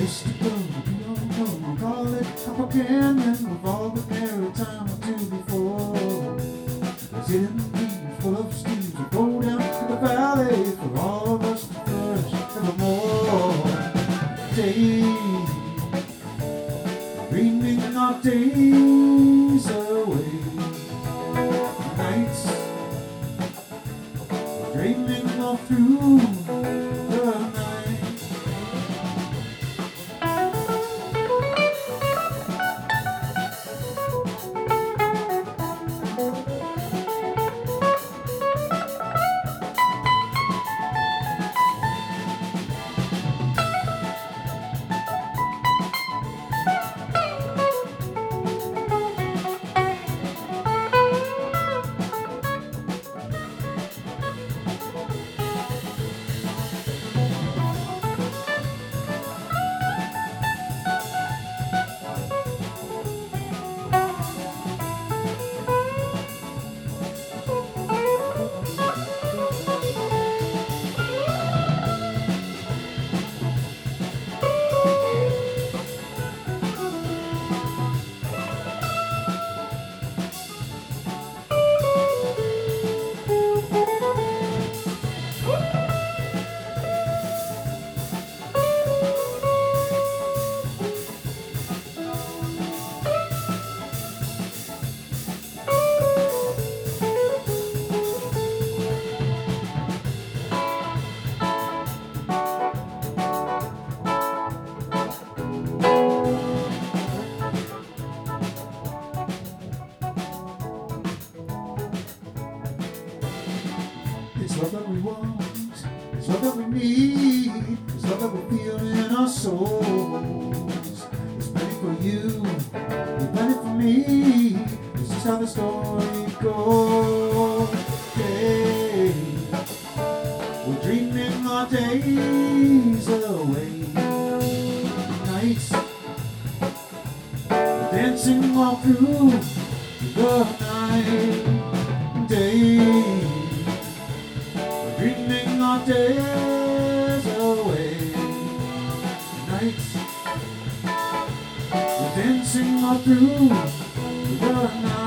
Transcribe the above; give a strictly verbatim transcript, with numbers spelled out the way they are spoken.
place to go, we don't know. We call it Copper Canyon. We've all been there a time or two before. There's hidden rooms full of streams that go down to the valley for all of us to flourish evermore. Days, dreaming our days away. Nights, dreaming all through the night. It's love that we want, it's love that we need, it's love that we feel in our souls. It's plenty for you, it's plenty for me. This is how the story goes. Hey, we're dreaming our days away. Nights, we're dancing all through the night. Days, dreaming our days away. Nights, we're dancing all through the night.